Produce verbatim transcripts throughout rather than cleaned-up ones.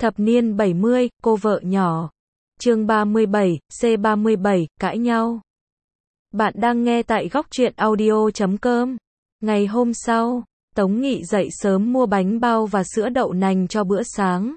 Thập niên bảy mươi, cô vợ nhỏ. Chương ba mươi bảy, C ba mươi bảy, cãi nhau. Bạn đang nghe tại góc truyện audio chấm com. Ngày hôm sau, Tống Nghị dậy sớm mua bánh bao và sữa đậu nành cho bữa sáng.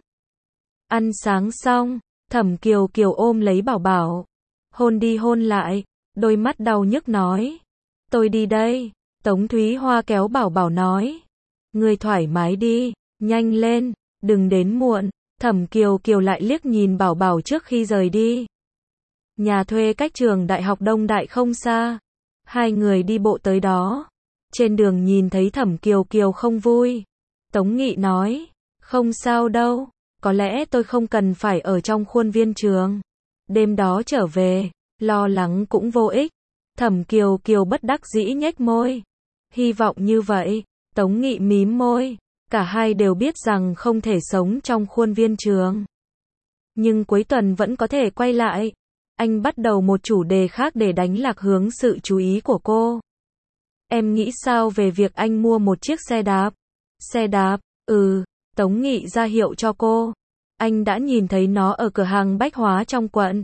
Ăn sáng xong, Thẩm Kiều Kiều ôm lấy Bảo Bảo. Hôn đi hôn lại, đôi mắt đau nhức nói. Tôi đi đây. Tống Thúy Hoa kéo Bảo Bảo nói. Ngươi thoải mái đi, nhanh lên, đừng đến muộn. Thẩm Kiều Kiều lại liếc nhìn Bảo Bảo trước khi rời đi. Nhà thuê cách trường đại học Đông Đại không xa. Hai người đi bộ tới đó. Trên đường nhìn thấy Thẩm Kiều Kiều không vui. Tống Nghị nói, không sao đâu, có lẽ tôi không cần phải ở trong khuôn viên trường. Đêm đó trở về, lo lắng cũng vô ích. Thẩm Kiều Kiều bất đắc dĩ nhếch môi. Hy vọng như vậy. Tống Nghị mím môi. Cả hai đều biết rằng không thể sống trong khuôn viên trường. Nhưng cuối tuần vẫn có thể quay lại. Anh bắt đầu một chủ đề khác để đánh lạc hướng sự chú ý của cô. Em nghĩ sao về việc anh mua một chiếc xe đạp? Xe đạp, ừ, Tống Nghị ra hiệu cho cô. Anh đã nhìn thấy nó ở cửa hàng bách hóa trong quận.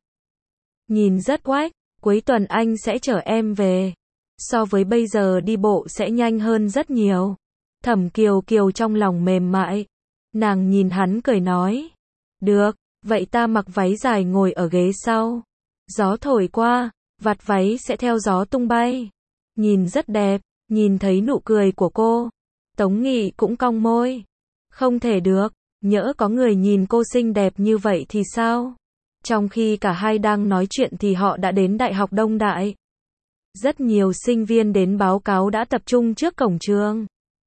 Nhìn rất oách, cuối tuần anh sẽ chở em về. So với bây giờ đi bộ sẽ nhanh hơn rất nhiều. Thẩm Kiều Kiều trong lòng mềm mại. Nàng nhìn hắn cười nói. Được, vậy ta mặc váy dài ngồi ở ghế sau. Gió thổi qua, vạt váy sẽ theo gió tung bay. Nhìn rất đẹp, nhìn thấy nụ cười của cô. Tống Nghị cũng cong môi. Không thể được, nhỡ có người nhìn cô xinh đẹp như vậy thì sao? Trong khi cả hai đang nói chuyện thì họ đã đến Đại học Đông Đại. Rất nhiều sinh viên đến báo cáo đã tập trung trước cổng trường.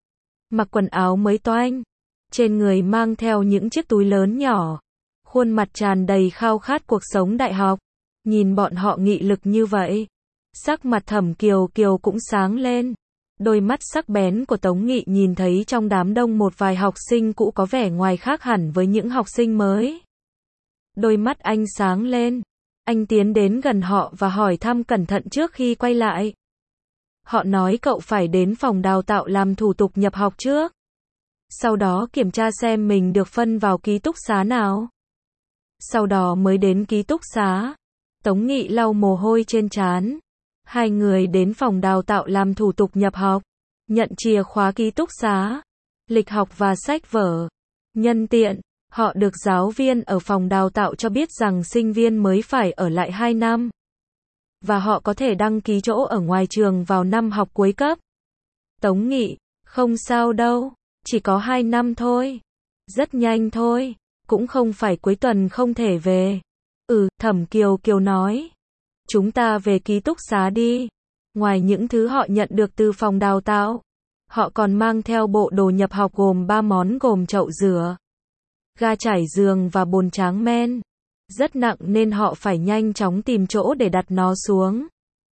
Mặc quần áo mới toanh, trên người mang theo những chiếc túi lớn nhỏ, khuôn mặt tràn đầy khao khát cuộc sống đại học. Nhìn bọn họ nghị lực như vậy, sắc mặt Thẩm Kiều Kiều cũng sáng lên. Đôi mắt sắc bén của Tống Nghị nhìn thấy trong đám đông một vài học sinh cũ có vẻ ngoài khác hẳn với những học sinh mới. Đôi mắt anh sáng lên, anh tiến đến gần họ và hỏi thăm cẩn thận trước khi quay lại. Họ nói cậu phải đến phòng đào tạo làm thủ tục nhập học trước. Sau đó kiểm tra xem mình được phân vào ký túc xá nào. Sau đó mới đến ký túc xá. Tống Nghị lau mồ hôi trên trán. Hai người đến phòng đào tạo làm thủ tục nhập học. Nhận chìa khóa ký túc xá, lịch học và sách vở. Nhân tiện, họ được giáo viên ở phòng đào tạo cho biết rằng sinh viên mới phải ở lại hai năm. Và họ có thể đăng ký chỗ ở ngoài trường vào năm học cuối cấp. Tống Nghị, không sao đâu, chỉ có hai năm thôi. Rất nhanh thôi, cũng không phải cuối tuần không thể về. Ừ, Thẩm Kiều Kiều nói. Chúng ta về ký túc xá đi. Ngoài những thứ họ nhận được từ phòng đào tạo, họ còn mang theo bộ đồ nhập học gồm ba món gồm chậu rửa, ga trải giường và bồn tráng men. Rất nặng nên họ phải nhanh chóng tìm chỗ để đặt nó xuống.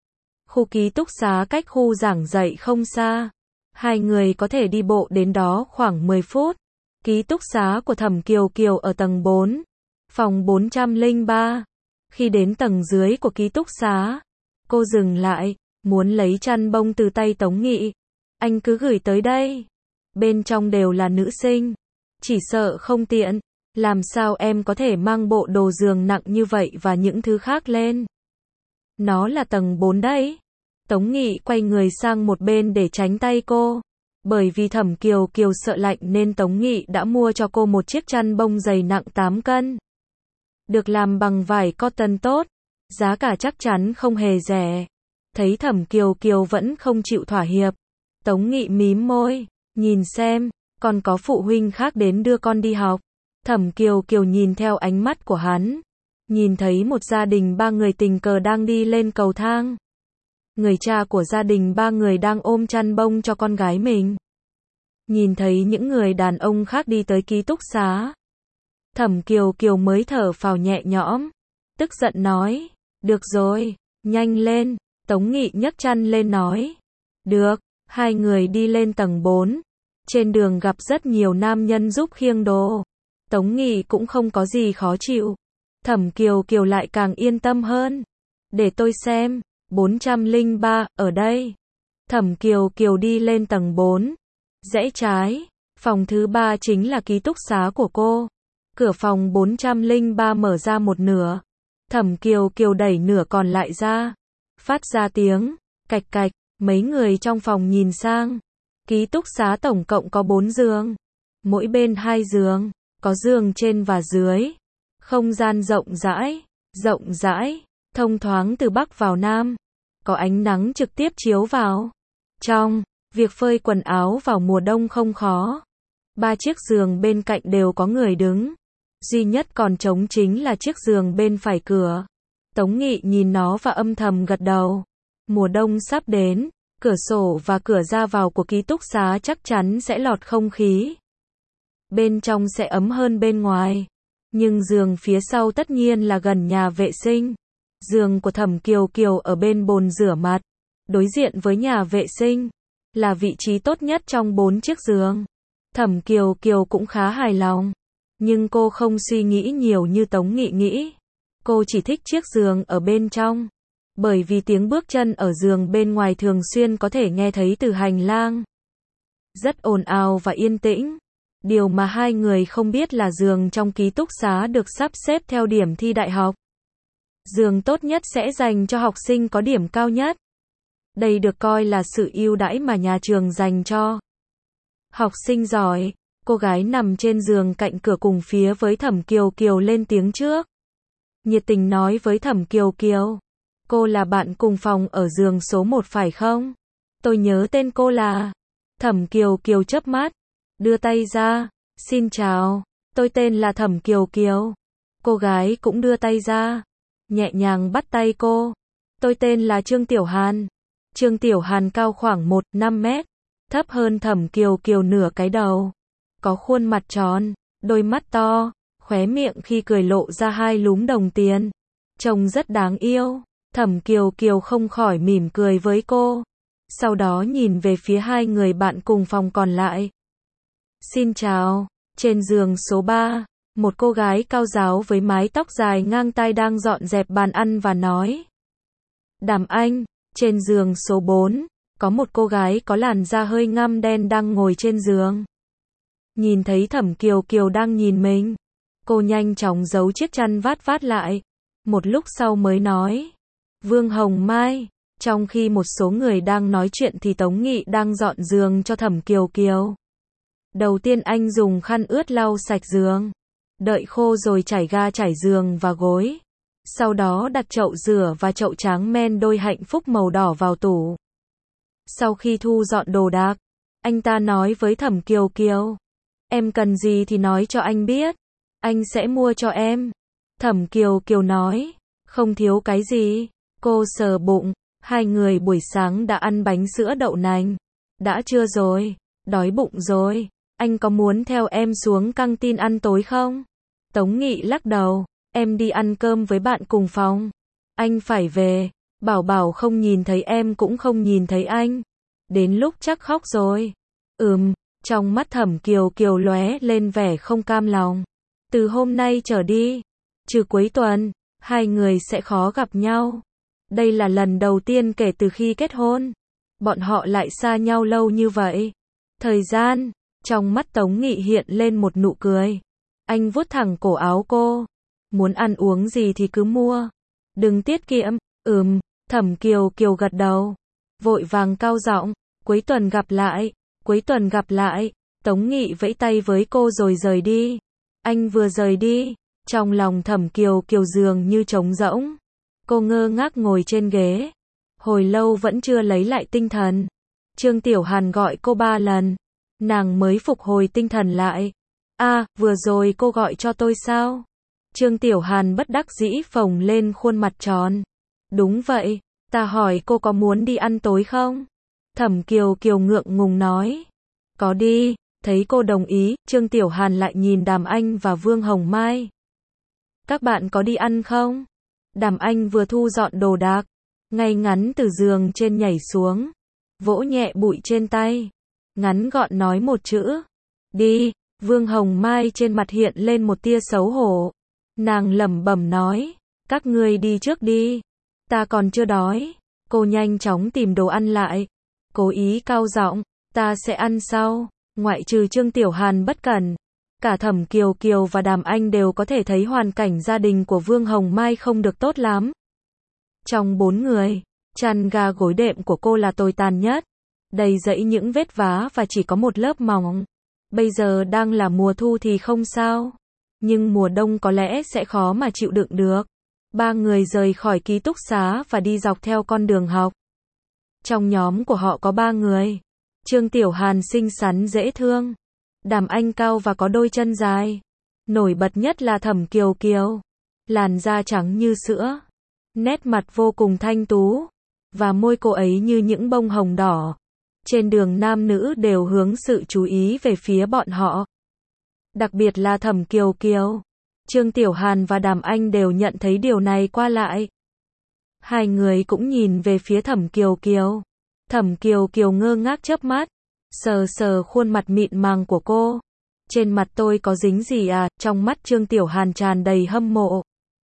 Khu ký túc xá cách khu giảng dạy không xa. Hai người có thể đi bộ đến đó khoảng mười phút. Ký túc xá của Thẩm Kiều Kiều ở tầng bốn, phòng bốn trăm lẻ ba. Khi đến tầng dưới của ký túc xá, cô dừng lại, muốn lấy chăn bông từ tay Tống Nghị. Anh cứ gửi tới đây. Bên trong đều là nữ sinh. Chỉ sợ không tiện. Làm sao em có thể mang bộ đồ giường nặng như vậy và những thứ khác lên? Nó là tầng bốn đấy. Tống Nghị quay người sang một bên để tránh tay cô. Bởi vì Thẩm Kiều Kiều sợ lạnh nên Tống Nghị đã mua cho cô một chiếc chăn bông dày nặng tám cân. Được làm bằng vải cotton tốt. Giá cả chắc chắn không hề rẻ. Thấy Thẩm Kiều Kiều vẫn không chịu thỏa hiệp. Tống Nghị mím môi. Nhìn xem, còn có phụ huynh khác đến đưa con đi học. Thẩm Kiều Kiều nhìn theo ánh mắt của hắn. Nhìn thấy một gia đình ba người tình cờ đang đi lên cầu thang. Người cha của gia đình ba người đang ôm chăn bông cho con gái mình. Nhìn thấy những người đàn ông khác đi tới ký túc xá. Thẩm Kiều Kiều mới thở phào nhẹ nhõm. Tức giận nói. Được rồi, nhanh lên. Tống Nghị nhấc chăn lên nói. Được, hai người đi lên tầng bốn. Trên đường gặp rất nhiều nam nhân giúp khiêng đồ. Tống Nghị cũng không có gì khó chịu. Thẩm Kiều Kiều lại càng yên tâm hơn. Để tôi xem, bốn trăm lẻ ba, ở đây. Thẩm Kiều Kiều đi lên tầng bốn. Rẽ trái, phòng thứ ba chính là ký túc xá của cô. Cửa phòng bốn trăm lẻ ba mở ra một nửa. Thẩm Kiều Kiều đẩy nửa còn lại ra. Phát ra tiếng, cạch cạch, mấy người trong phòng nhìn sang. Ký túc xá tổng cộng có bốn giường. Mỗi bên hai giường, có giường trên và dưới. Không gian rộng rãi, rộng rãi, thông thoáng từ Bắc vào Nam. Có ánh nắng trực tiếp chiếu vào. Trong, việc phơi quần áo vào mùa đông không khó. Ba chiếc giường bên cạnh đều có người đứng. Duy nhất còn trống chính là chiếc giường bên phải cửa. Tống Nghị nhìn nó và âm thầm gật đầu. Mùa đông sắp đến, cửa sổ và cửa ra vào của ký túc xá chắc chắn sẽ lọt không khí. Bên trong sẽ ấm hơn bên ngoài. Nhưng giường phía sau tất nhiên là gần nhà vệ sinh. Giường của Thẩm Kiều Kiều ở bên bồn rửa mặt, đối diện với nhà vệ sinh, là vị trí tốt nhất trong bốn chiếc giường. Thẩm Kiều Kiều cũng khá hài lòng. Nhưng cô không suy nghĩ nhiều như Tống Nghị nghĩ. Cô chỉ thích chiếc giường ở bên trong. Bởi vì tiếng bước chân ở giường bên ngoài thường xuyên có thể nghe thấy từ hành lang. Rất ồn ào và yên tĩnh. Điều mà hai người không biết là giường trong ký túc xá được sắp xếp theo điểm thi đại học. Giường tốt nhất sẽ dành cho học sinh có điểm cao nhất. Đây được coi là sự ưu đãi mà nhà trường dành cho học sinh giỏi. Cô gái nằm trên giường cạnh cửa cùng phía với Thẩm Kiều Kiều lên tiếng trước. Nhiệt tình nói với Thẩm Kiều Kiều. Cô là bạn cùng phòng ở giường số một phải không? Tôi nhớ tên cô là. Thẩm Kiều Kiều chớp mắt. Đưa tay ra. Xin chào. Tôi tên là Thẩm Kiều Kiều. Cô gái cũng đưa tay ra. Nhẹ nhàng bắt tay cô. Tôi tên là Trương Tiểu Hàn. Trương Tiểu Hàn cao khoảng một phẩy năm mét. Thấp hơn Thẩm Kiều Kiều nửa cái đầu. Có khuôn mặt tròn, đôi mắt to, khóe miệng khi cười lộ ra hai lúm đồng tiền. Trông rất đáng yêu. Thẩm Kiều Kiều không khỏi mỉm cười với cô. Sau đó nhìn về phía hai người bạn cùng phòng còn lại. Xin chào. Trên giường số ba, một cô gái cao ráo với mái tóc dài ngang tai đang dọn dẹp bàn ăn và nói. Đàm Anh. Trên giường số bốn, có một cô gái có làn da hơi ngăm đen đang ngồi trên giường. Nhìn thấy Thẩm Kiều Kiều đang nhìn mình, cô nhanh chóng giấu chiếc chăn vát vát lại. Một lúc sau mới nói. Vương Hồng Mai. Trong khi một số người đang nói chuyện thì Tống Nghị đang dọn giường cho Thẩm Kiều Kiều. Đầu tiên anh dùng khăn ướt lau sạch giường. Đợi khô rồi chải ga trải giường và gối. Sau đó đặt chậu rửa và chậu tráng men đôi hạnh phúc màu đỏ vào tủ. Sau khi thu dọn đồ đạc, anh ta nói với Thẩm Kiều Kiều. Em cần gì thì nói cho anh biết. Anh sẽ mua cho em. Thẩm Kiều Kiều nói. Không thiếu cái gì. Cô sờ bụng. Hai người buổi sáng đã ăn bánh sữa đậu nành. Đã trưa rồi. Đói bụng rồi. Anh có muốn theo em xuống căng tin ăn tối không? Tống Nghị lắc đầu. Em đi ăn cơm với bạn cùng phòng. Anh phải về. Bảo bảo không nhìn thấy em cũng không nhìn thấy anh. Đến lúc chắc khóc rồi. Ừm. Trong mắt Thẩm Kiều Kiều lóe lên vẻ không cam lòng. Từ hôm nay trở đi, trừ cuối tuần, hai người sẽ khó gặp nhau. Đây là lần đầu tiên kể từ khi kết hôn. Bọn họ lại xa nhau lâu như vậy. Thời gian, trong mắt Tống Nghị hiện lên một nụ cười. Anh vuốt thẳng cổ áo cô. Muốn ăn uống gì thì cứ mua. Đừng tiết kiệm. Ừm, Thẩm Kiều Kiều gật đầu. Vội vàng cao giọng. Cuối tuần gặp lại. Cuối tuần gặp lại. Tống Nghị vẫy tay với cô rồi rời đi. Anh vừa rời đi, trong lòng Thẩm Kiều Kiều dường như trống rỗng. Cô ngơ ngác ngồi trên ghế. Hồi lâu vẫn chưa lấy lại tinh thần. Trương Tiểu Hàn gọi cô ba lần. Nàng mới phục hồi tinh thần lại. À, vừa rồi cô gọi cho tôi sao? Trương Tiểu Hàn bất đắc dĩ phồng lên khuôn mặt tròn. Đúng vậy, ta hỏi cô có muốn đi ăn tối không? Thẩm Kiều Kiều ngượng ngùng nói. Có đi. Thấy cô đồng ý, Trương Tiểu Hàn lại nhìn Đàm Anh và Vương Hồng Mai. Các bạn có đi ăn không? Đàm Anh vừa thu dọn đồ đạc, ngay ngắn từ giường trên nhảy xuống, vỗ nhẹ bụi trên tay, ngắn gọn nói một chữ. Đi. Vương Hồng Mai trên mặt hiện lên một tia xấu hổ. Nàng lẩm bẩm nói. Các ngươi đi trước đi. Ta còn chưa đói. Cô nhanh chóng tìm đồ ăn lại. Cố ý cao giọng. Ta sẽ ăn sau. Ngoại trừ Trương Tiểu Hàn bất cẩn, Cả Thẩm Kiều Kiều và Đàm Anh đều có thể thấy hoàn cảnh gia đình của Vương Hồng Mai không được tốt lắm. Trong bốn người, chăn ga gối đệm của cô là tồi tàn nhất, đầy rẫy những vết vá và chỉ có một lớp mỏng. Bây giờ đang là mùa thu thì không sao, nhưng mùa đông có lẽ sẽ khó mà chịu đựng được. Ba người rời khỏi ký túc xá và đi dọc theo con đường học. Trong nhóm của họ có ba người. Trương Tiểu Hàn xinh xắn dễ thương, Đàm Anh cao và có đôi chân dài. Nổi bật nhất là Thẩm Kiều Kiều, làn da trắng như sữa, nét mặt vô cùng thanh tú, và môi cô ấy như những bông hồng đỏ. Trên đường nam nữ đều hướng sự chú ý về phía bọn họ. Đặc biệt là Thẩm Kiều Kiều. Trương Tiểu Hàn và Đàm Anh đều nhận thấy điều này qua lại. Hai người cũng nhìn về phía Thẩm Kiều Kiều. Thẩm Kiều Kiều ngơ ngác chớp mắt, sờ sờ khuôn mặt mịn màng của cô. Trên mặt tôi có dính gì à? Trong mắt Trương Tiểu Hàn tràn đầy hâm mộ.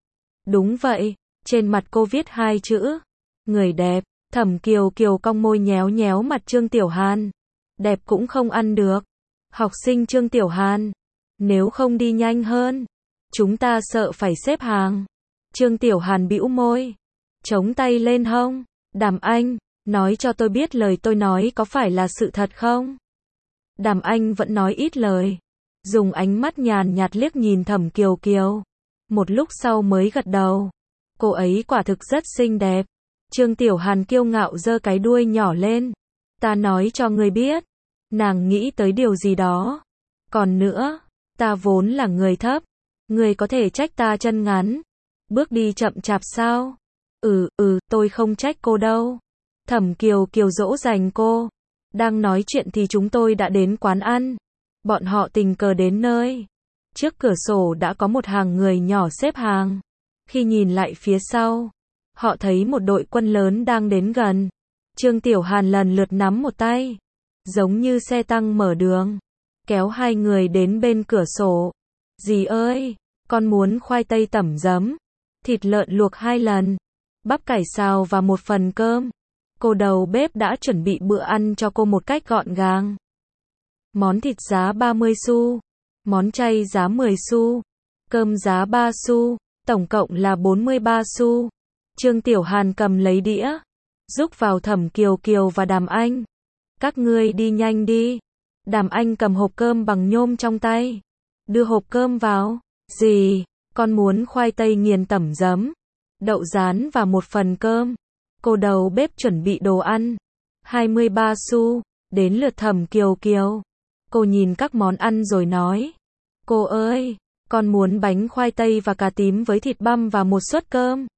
Đúng vậy, trên mặt cô viết hai chữ, người đẹp. Thẩm Kiều Kiều cong môi nhéo nhéo mặt Trương Tiểu Hàn. Đẹp cũng không ăn được. Học sinh Trương Tiểu Hàn, nếu không đi nhanh hơn, chúng ta sợ phải xếp hàng. Trương Tiểu Hàn bĩu môi, chống tay lên hông. Đàm Anh, nói cho tôi biết lời tôi nói có phải là sự thật không? Đàm Anh vẫn nói ít lời, dùng ánh mắt nhàn nhạt liếc nhìn Thẩm Kiều Kiều. Một lúc sau mới gật đầu. Cô ấy quả thực rất xinh đẹp. Trương Tiểu Hàn kiêu ngạo giơ cái đuôi nhỏ lên. Ta nói cho ngươi biết. Nàng nghĩ tới điều gì đó. Còn nữa, ta vốn là người thấp. Ngươi có thể trách ta chân ngắn, bước đi chậm chạp sao? Ừ, ừ, tôi không trách cô đâu. Thẩm Kiều Kiều dỗ dành cô. Đang nói chuyện thì chúng tôi đã đến quán ăn. Bọn họ tình cờ đến nơi. Trước cửa sổ đã có một hàng người nhỏ xếp hàng. Khi nhìn lại phía sau, họ thấy một đội quân lớn đang đến gần. Trương Tiểu Hàn lần lượt nắm một tay, giống như xe tăng mở đường, kéo hai người đến bên cửa sổ. Dì ơi, con muốn khoai tây tẩm giấm, thịt lợn luộc hai lần, bắp cải xào và một phần cơm. Cô đầu bếp đã chuẩn bị bữa ăn cho cô một cách gọn gàng. Món thịt giá ba mươi xu, món chay giá mười xu, cơm giá ba xu, tổng cộng là bốn mươi ba xu. Trương Tiểu Hàn cầm lấy đĩa, rúc vào Thẩm Kiều Kiều và Đàm Anh. Các ngươi đi nhanh đi. Đàm Anh cầm hộp cơm bằng nhôm trong tay, đưa hộp cơm vào. Dì, con muốn khoai tây nghiền tẩm giấm, đậu rán và một phần cơm. Cô đầu bếp chuẩn bị đồ ăn. hai mươi ba xu, đến lượt Thẩm Kiều Kiều. Cô nhìn các món ăn rồi nói. Cô ơi, con muốn bánh khoai tây và cà tím với thịt băm và một suất cơm.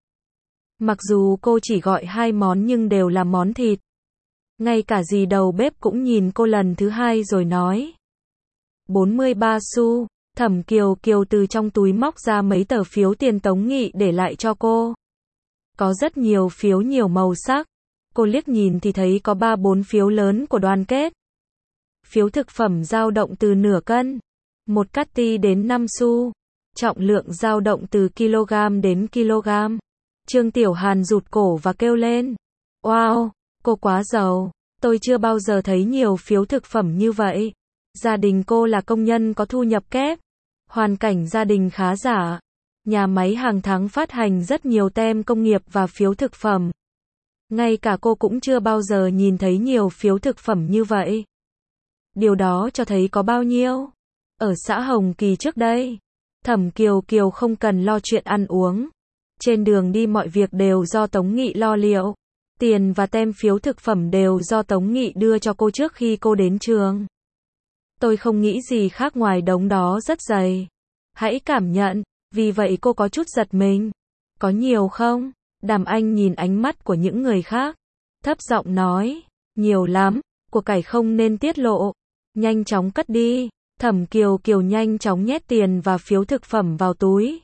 Mặc dù cô chỉ gọi hai món nhưng đều là món thịt. Ngay cả dì đầu bếp cũng nhìn cô lần thứ hai rồi nói. bốn mươi ba xu, Thẩm Kiều Kiều từ trong túi móc ra mấy tờ phiếu tiền Tống Nghị để lại cho cô. Có rất nhiều phiếu nhiều màu sắc. Cô liếc nhìn thì thấy có ba bốn phiếu lớn của Đoàn Kết. Phiếu thực phẩm dao động từ nửa cân, một cát ti đến năm xu, trọng lượng dao động từ kg đến kg. Trương Tiểu Hàn rụt cổ và kêu lên. Wow, cô quá giàu, tôi chưa bao giờ thấy nhiều phiếu thực phẩm như vậy. Gia đình cô là công nhân có thu nhập kép, hoàn cảnh gia đình khá giả. Nhà máy hàng tháng phát hành rất nhiều tem công nghiệp và phiếu thực phẩm. Ngay cả cô cũng chưa bao giờ nhìn thấy nhiều phiếu thực phẩm như vậy. Điều đó cho thấy có bao nhiêu. Ở xã Hồng Kỳ trước đây, Thẩm Kiều Kiều không cần lo chuyện ăn uống. Trên đường đi mọi việc đều do Tống Nghị lo liệu. Tiền và tem phiếu thực phẩm đều do Tống Nghị đưa cho cô trước khi cô đến trường. Tôi không nghĩ gì khác ngoài đống đó rất dày. Hãy cảm nhận, vì vậy cô có chút giật mình. Có nhiều không? Đàm Anh nhìn ánh mắt của những người khác, thấp giọng nói. Nhiều lắm, của cải không nên tiết lộ. Nhanh chóng cất đi. Thẩm Kiều Kiều nhanh chóng nhét tiền và phiếu thực phẩm vào túi.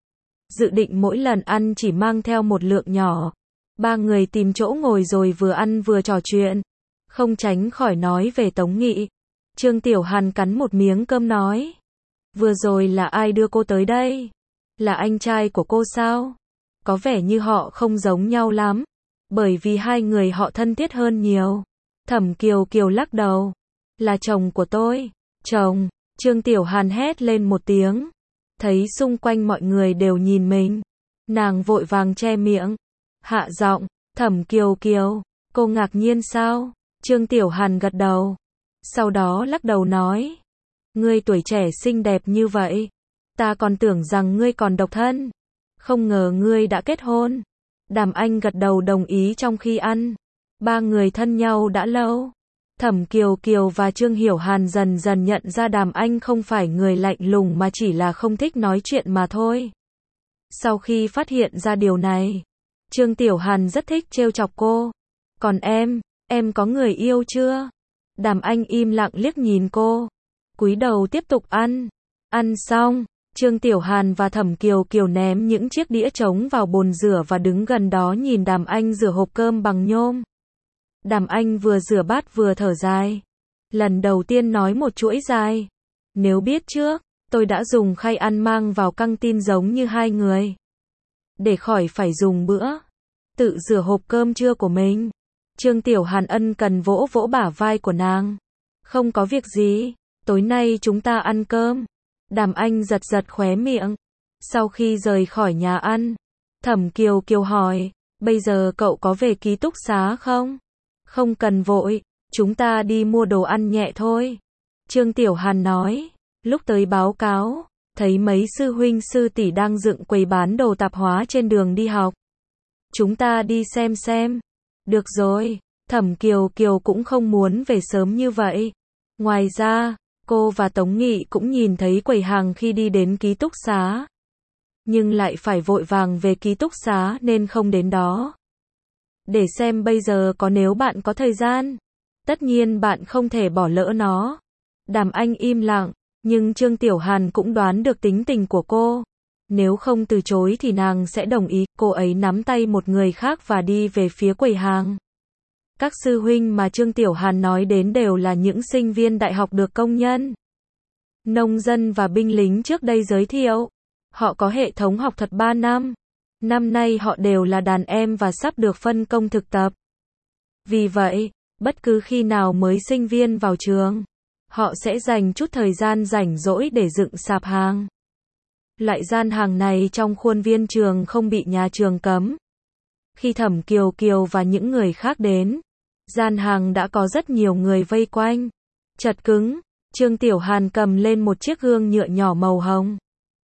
Dự định mỗi lần ăn chỉ mang theo một lượng nhỏ. Ba người tìm chỗ ngồi rồi vừa ăn vừa trò chuyện. Không tránh khỏi nói về Tống Nghị. Trương Tiểu Hàn cắn một miếng cơm nói. Vừa rồi là ai đưa cô tới đây? Là anh trai của cô sao? Có vẻ như họ không giống nhau lắm. Bởi vì hai người họ thân thiết hơn nhiều. Thẩm Kiều Kiều lắc đầu. Là chồng của tôi. Chồng, Trương Tiểu Hàn hét lên một tiếng. Thấy xung quanh mọi người đều nhìn mình. Nàng vội vàng che miệng. Hạ giọng, Thẩm Kiều Kiều, cô ngạc nhiên sao? Trương Tiểu Hàn gật đầu. Sau đó lắc đầu nói. Ngươi tuổi trẻ xinh đẹp như vậy. Ta còn tưởng rằng ngươi còn độc thân. Không ngờ ngươi đã kết hôn. Đàm Anh gật đầu đồng ý trong khi ăn. Ba người thân nhau đã lâu. Thẩm Kiều Kiều và Trương Hiểu Hàn dần dần nhận ra Đàm Anh không phải người lạnh lùng mà chỉ là không thích nói chuyện mà thôi. Sau khi phát hiện ra điều này, Trương Tiểu Hàn rất thích trêu chọc cô. Còn em, em có người yêu chưa? Đàm Anh im lặng liếc nhìn cô. Cúi đầu tiếp tục ăn. Ăn xong, Trương Tiểu Hàn và Thẩm Kiều Kiều ném những chiếc đĩa trống vào bồn rửa và đứng gần đó nhìn Đàm Anh rửa hộp cơm bằng nhôm. Đàm Anh vừa rửa bát vừa thở dài. Lần đầu tiên nói một chuỗi dài. Nếu biết trước, tôi đã dùng khay ăn mang vào căng tin giống như hai người. Để khỏi phải dùng bữa. Tự rửa hộp cơm trưa của mình. Trương Tiểu Hàn ân cần vỗ vỗ bả vai của nàng. Không có việc gì, tối nay chúng ta ăn cơm. Đàm Anh giật giật khóe miệng. Sau khi rời khỏi nhà ăn, Thẩm Kiều Kiều hỏi, bây giờ cậu có về ký túc xá không? Không cần vội, chúng ta đi mua đồ ăn nhẹ thôi. Trương Tiểu Hàn nói, lúc tới báo cáo, thấy mấy sư huynh sư tỷ đang dựng quầy bán đồ tạp hóa trên đường đi học. Chúng ta đi xem xem. Được rồi, Thẩm Kiều Kiều cũng không muốn về sớm như vậy. Ngoài ra, cô và Tống Nghị cũng nhìn thấy quầy hàng khi đi đến ký túc xá. Nhưng lại phải vội vàng về ký túc xá nên không đến đó. Để xem bây giờ có nếu bạn có thời gian. Tất nhiên bạn không thể bỏ lỡ nó. Đàm Anh im lặng, nhưng Trương Tiểu Hàn cũng đoán được tính tình của cô. Nếu không từ chối thì nàng sẽ đồng ý. Cô ấy nắm tay một người khác và đi về phía quầy hàng. Các sư huynh mà Trương Tiểu Hàn nói đến đều là những sinh viên đại học được công nhân, nông dân và binh lính trước đây giới thiệu. Họ có hệ thống học thuật ba năm. Năm nay họ đều là đàn em và sắp được phân công thực tập. Vì vậy, bất cứ khi nào mới sinh viên vào trường, họ sẽ dành chút thời gian rảnh rỗi để dựng sạp hàng. Loại gian hàng này trong khuôn viên trường không bị nhà trường cấm. Khi Thẩm Kiều Kiều và những người khác đến, gian hàng đã có rất nhiều người vây quanh. Chật cứng, Trương Tiểu Hàn cầm lên một chiếc gương nhựa nhỏ màu hồng.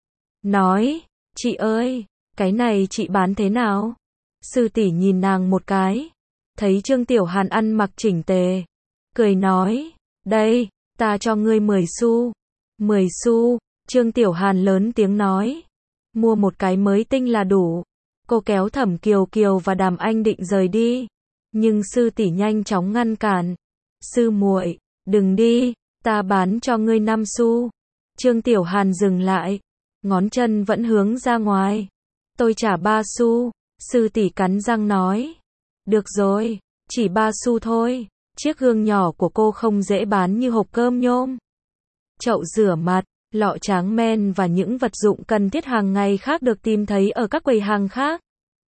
Nói, chị ơi, cái này chị bán thế nào? Sư tỷ nhìn nàng một cái. Thấy Trương Tiểu Hàn ăn mặc chỉnh tề. Cười nói, đây, ta cho ngươi mười xu. mười xu, Trương Tiểu Hàn lớn tiếng nói. Mua một cái mới tinh là đủ. Cô kéo Thẩm Kiều Kiều và Đàm Anh định rời đi. Nhưng sư tỷ nhanh chóng ngăn cản. Sư muội, đừng đi, ta bán cho ngươi năm xu. Trương Tiểu Hàn dừng lại. Ngón chân vẫn hướng ra ngoài. Tôi trả ba xu. Sư tỷ cắn răng nói. Được rồi, chỉ ba xu thôi. Chiếc gương nhỏ của cô không dễ bán như hộp cơm nhôm. Chậu rửa mặt, lọ tráng men và những vật dụng cần thiết hàng ngày khác được tìm thấy ở các quầy hàng khác.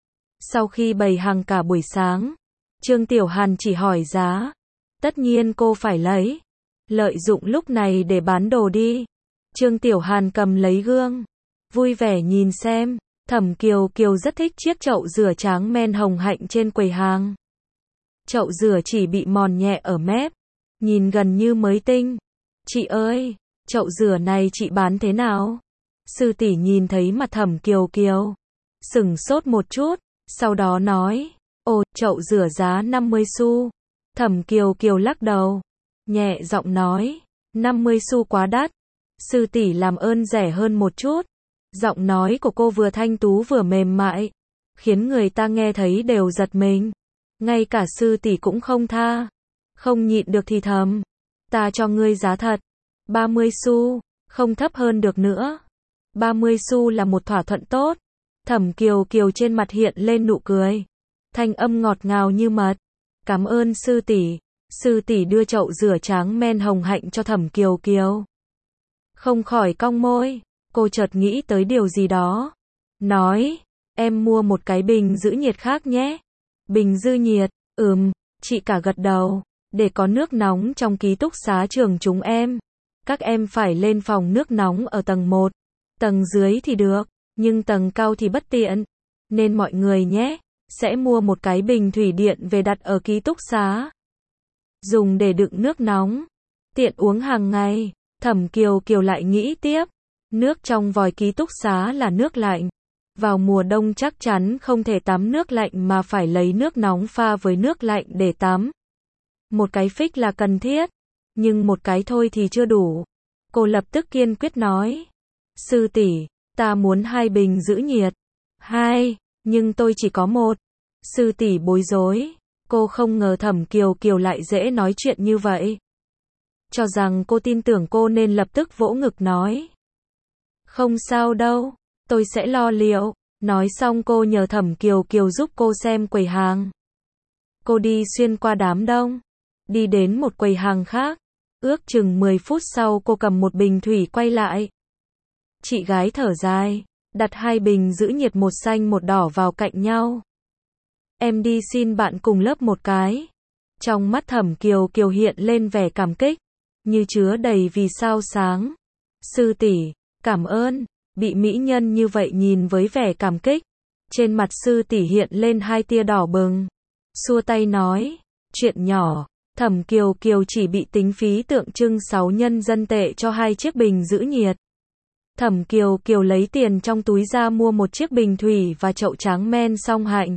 Sau khi bày hàng cả buổi sáng, Trương Tiểu Hàn chỉ hỏi giá. Tất nhiên cô phải lấy. Lợi dụng lúc này để bán đồ đi. Trương Tiểu Hàn cầm lấy gương, vui vẻ nhìn xem. Thẩm Kiều Kiều rất thích chiếc chậu rửa tráng men hồng hạnh trên quầy hàng. Chậu rửa chỉ bị mòn nhẹ ở mép, nhìn gần như mới tinh. Chị ơi, chậu rửa này chị bán thế nào? Sư tỷ nhìn thấy mặt Thẩm Kiều Kiều, sửng sốt một chút, sau đó nói, ồ, chậu rửa giá năm mươi xu. Thẩm Kiều Kiều lắc đầu, nhẹ giọng nói, năm mươi xu quá đắt. Sư tỷ làm ơn rẻ hơn một chút. Giọng nói của cô vừa thanh tú vừa mềm mại, khiến người ta nghe thấy đều giật mình. Ngay cả sư tỷ cũng không tha. Không nhịn được thì thầm. Ta cho ngươi giá thật. ba mươi xu, không thấp hơn được nữa. ba mươi xu là một thỏa thuận tốt. Thẩm Kiều Kiều trên mặt hiện lên nụ cười. Thanh âm ngọt ngào như mật. Cảm ơn sư tỷ. Sư tỷ đưa chậu rửa tráng men hồng hạnh cho Thẩm Kiều Kiều. Không khỏi cong môi. Cô chợt nghĩ tới điều gì đó. Nói, em mua một cái bình giữ nhiệt khác nhé. Bình giữ nhiệt, ừm, chị cả gật đầu. Để có nước nóng trong ký túc xá trường chúng em. các em phải lên phòng nước nóng ở tầng một. Tầng dưới thì được, nhưng tầng cao thì bất tiện. Nên mọi người nhé, sẽ mua một cái bình thủy điện về đặt ở ký túc xá. Dùng để đựng nước nóng, tiện uống hàng ngày. Thẩm Kiều Kiều lại nghĩ tiếp, nước trong vòi ký túc xá là nước lạnh. Vào mùa đông chắc chắn không thể tắm nước lạnh mà phải lấy nước nóng pha với nước lạnh để tắm. Một cái phích là cần thiết, nhưng một cái thôi thì chưa đủ. Cô lập tức kiên quyết nói, sư tỷ, ta muốn hai bình giữ nhiệt. Hai, nhưng tôi chỉ có một. Sư tỷ bối rối, cô không ngờ Thẩm Kiều Kiều lại dễ nói chuyện như vậy. Cho rằng cô tin tưởng cô nên lập tức vỗ ngực nói, không sao đâu, tôi sẽ lo liệu. Nói xong cô nhờ Thẩm Kiều Kiều giúp cô xem quầy hàng. Cô đi xuyên qua đám đông, đi đến một quầy hàng khác. Ước chừng mười phút sau cô cầm một bình thủy quay lại. Chị gái thở dài, đặt hai bình giữ nhiệt một xanh một đỏ vào cạnh nhau. Em đi xin bạn cùng lớp một cái. Trong mắt Thẩm Kiều Kiều hiện lên vẻ cảm kích, như chứa đầy vì sao sáng. Sư tỷ, cảm ơn. Bị mỹ nhân như vậy nhìn với vẻ cảm kích, trên mặt sư tỷ hiện lên hai tia đỏ bừng. Xua tay nói, chuyện nhỏ. Thẩm Kiều Kiều chỉ bị tính phí tượng trưng sáu nhân dân tệ cho hai chiếc bình giữ nhiệt. Thẩm Kiều Kiều lấy tiền trong túi ra mua một chiếc bình thủy và chậu tráng men song hạnh.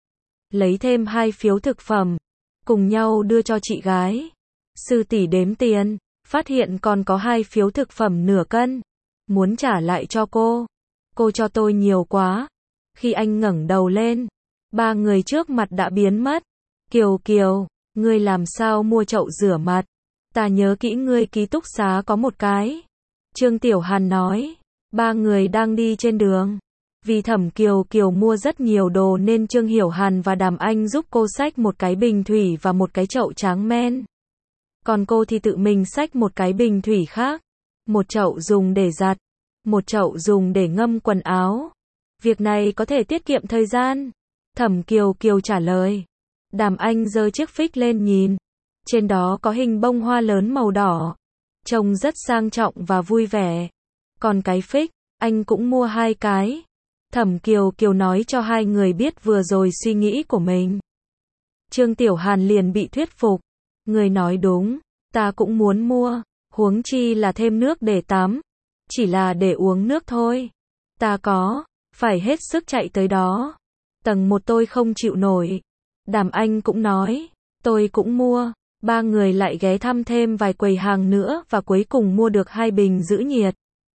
Lấy thêm hai phiếu thực phẩm, cùng nhau đưa cho chị gái. Sư tỷ đếm tiền, phát hiện còn có hai phiếu thực phẩm nửa cân. Muốn trả lại cho cô. Cô cho tôi nhiều quá. Khi anh ngẩng đầu lên, ba người trước mặt đã biến mất. Kiều Kiều, ngươi làm sao mua chậu rửa mặt? Ta nhớ kỹ ngươi ký túc xá có một cái. Trương Tiểu Hàn nói. Ba người đang đi trên đường. Vì Thẩm Kiều Kiều mua rất nhiều đồ nên Trương Hiểu Hàn và Đàm Anh giúp cô xách một cái bình thủy và một cái chậu tráng men. Còn cô thì tự mình xách một cái bình thủy khác. Một chậu dùng để giặt, một chậu dùng để ngâm quần áo. Việc này có thể tiết kiệm thời gian. Thẩm Kiều Kiều trả lời. Đàm Anh giơ chiếc phích lên nhìn. Trên đó có hình bông hoa lớn màu đỏ. Trông rất sang trọng và vui vẻ. Còn cái phích, anh cũng mua hai cái. Thẩm Kiều Kiều nói cho hai người biết vừa rồi suy nghĩ của mình. Trương Tiểu Hàn liền bị thuyết phục. Người nói đúng, ta cũng muốn mua. Huống chi là thêm nước để tắm. Chỉ là để uống nước thôi. Ta có, phải hết sức chạy tới đó. Tầng một tôi không chịu nổi. Đàm Anh cũng nói, tôi cũng mua. Ba người lại ghé thăm thêm vài quầy hàng nữa và cuối cùng mua được hai bình giữ nhiệt.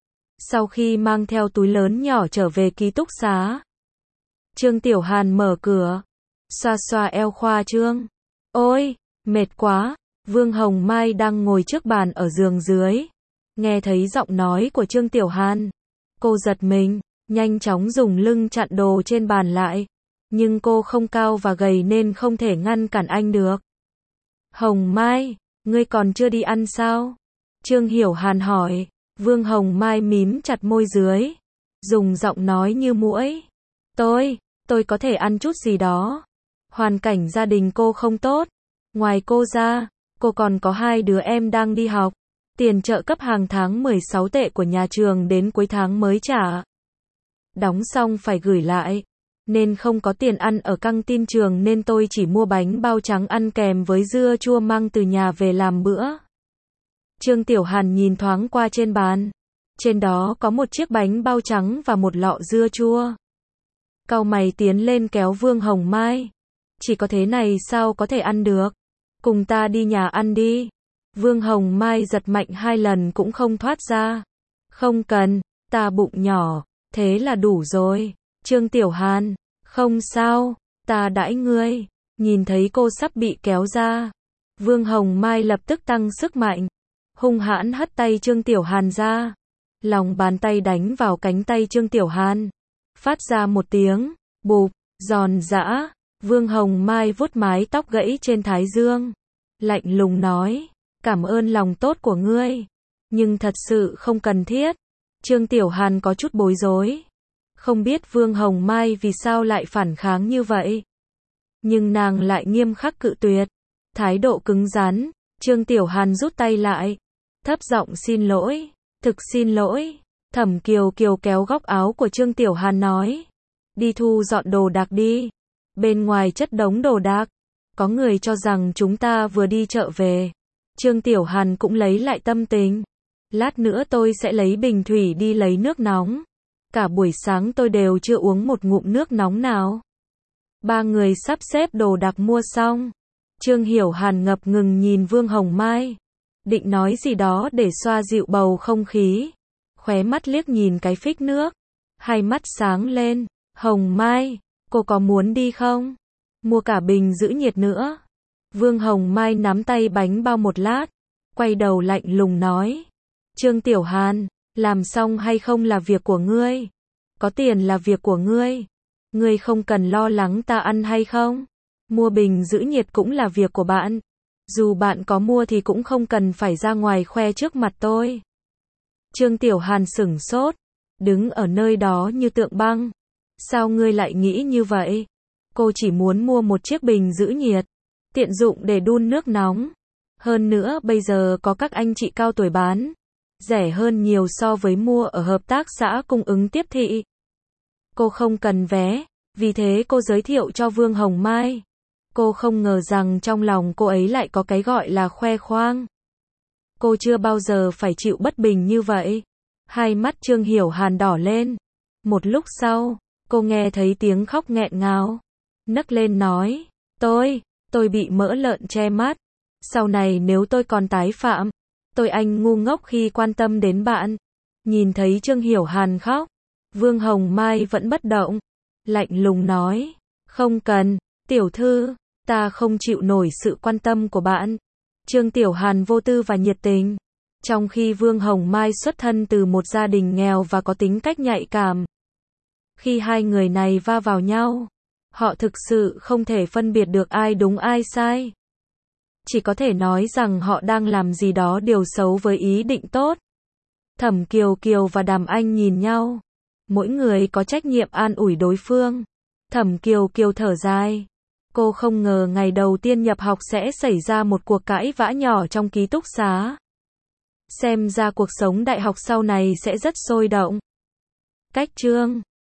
Sau khi mang theo túi lớn nhỏ trở về ký túc xá, Trương Tiểu Hàn mở cửa, xoa xoa eo khoa trương. Ôi, mệt quá. Vương Hồng Mai đang ngồi trước bàn ở giường dưới. Nghe thấy giọng nói của Trương Tiểu Hàn, cô giật mình, nhanh chóng dùng lưng chặn đồ trên bàn lại. Nhưng cô không cao và gầy nên không thể ngăn cản anh được. Hồng Mai, ngươi còn chưa đi ăn sao? Trương Hiểu Hàn hỏi. Vương Hồng Mai mím chặt môi dưới, dùng giọng nói như muỗi. Tôi, tôi có thể ăn chút gì đó. Hoàn cảnh gia đình cô không tốt. Ngoài cô ra, cô còn có hai đứa em đang đi học. Tiền trợ cấp hàng tháng mười sáu tệ của nhà trường đến cuối tháng mới trả. Đóng xong phải gửi lại. Nên không có tiền ăn ở căng tin trường nên tôi chỉ mua bánh bao trắng ăn kèm với dưa chua mang từ nhà về làm bữa. Trương Tiểu Hàn nhìn thoáng qua trên bàn. Trên đó có một chiếc bánh bao trắng và một lọ dưa chua. Cau mày tiến lên kéo Vương Hồng Mai. Chỉ có thế này sao có thể ăn được? Cùng ta đi nhà ăn đi. Vương Hồng Mai giật mạnh hai lần cũng không thoát ra. Không cần, ta bụng nhỏ, thế là đủ rồi. Trương Tiểu Hàn, không sao, ta đãi ngươi. Nhìn thấy cô sắp bị kéo ra, Vương Hồng Mai lập tức tăng sức mạnh, hung hãn hất tay Trương Tiểu Hàn ra. Lòng bàn tay đánh vào cánh tay Trương Tiểu Hàn, phát ra một tiếng bụp, giòn giã. Vương Hồng Mai vuốt mái tóc gãy trên thái dương, lạnh lùng nói, cảm ơn lòng tốt của ngươi, nhưng thật sự không cần thiết. Trương Tiểu Hàn có chút bối rối, không biết Vương Hồng Mai vì sao lại phản kháng như vậy. Nhưng nàng lại nghiêm khắc cự tuyệt, thái độ cứng rắn. Trương Tiểu Hàn rút tay lại, thấp giọng xin lỗi, thực xin lỗi. Thẩm Kiều Kiều kéo góc áo của Trương Tiểu Hàn nói, đi thu dọn đồ đạc đi. Bên ngoài chất đống đồ đạc, có người cho rằng chúng ta vừa đi chợ về. Trương Tiểu Hàn cũng lấy lại tâm tình. Lát nữa tôi sẽ lấy bình thủy đi lấy nước nóng. Cả buổi sáng tôi đều chưa uống một ngụm nước nóng nào. Ba người sắp xếp đồ đạc mua xong. Trương Hiểu Hàn ngập ngừng nhìn Vương Hồng Mai. Định nói gì đó để xoa dịu bầu không khí. Khóe mắt liếc nhìn cái phích nước. Hai mắt sáng lên. Hồng Mai, cô có muốn đi không? Mua cả bình giữ nhiệt nữa. Vương Hồng Mai nắm tay bánh bao một lát. Quay đầu lạnh lùng nói. Trương Tiểu Hàn, làm xong hay không là việc của ngươi. Có tiền là việc của ngươi. Ngươi không cần lo lắng ta ăn hay không. Mua bình giữ nhiệt cũng là việc của bạn. Dù bạn có mua thì cũng không cần phải ra ngoài khoe trước mặt tôi. Trương Tiểu Hàn sửng sốt. Đứng ở nơi đó như tượng băng. Sao ngươi lại nghĩ như vậy? Cô chỉ muốn mua một chiếc bình giữ nhiệt. Tiện dụng để đun nước nóng. Hơn nữa bây giờ có các anh chị cao tuổi bán. Rẻ hơn nhiều so với mua ở hợp tác xã cung ứng tiếp thị. Cô không cần vé. Vì thế cô giới thiệu cho Vương Hồng Mai. Cô không ngờ rằng trong lòng cô ấy lại có cái gọi là khoe khoang. Cô chưa bao giờ phải chịu bất bình như vậy. Hai mắt Trương Hiểu Hàn đỏ lên. Một lúc sau, cô nghe thấy tiếng khóc nghẹn ngào. Nấc lên nói, tôi, tôi bị mỡ lợn che mắt. Sau này nếu tôi còn tái phạm, tôi anh ngu ngốc khi quan tâm đến bạn. Nhìn thấy Trương Hiểu Hàn khóc, Vương Hồng Mai vẫn bất động. Lạnh lùng nói, không cần, tiểu thư, ta không chịu nổi sự quan tâm của bạn. Trương Tiểu Hàn vô tư và nhiệt tình. Trong khi Vương Hồng Mai xuất thân từ một gia đình nghèo và có tính cách nhạy cảm. Khi hai người này va vào nhau, họ thực sự không thể phân biệt được ai đúng ai sai. Chỉ có thể nói rằng họ đang làm gì đó điều xấu với ý định tốt. Thẩm Kiều Kiều và Đàm Anh nhìn nhau. Mỗi người có trách nhiệm an ủi đối phương. Thẩm Kiều Kiều thở dài. Cô không ngờ ngày đầu tiên nhập học sẽ xảy ra một cuộc cãi vã nhỏ trong ký túc xá. Xem ra cuộc sống đại học sau này sẽ rất sôi động. Cách chương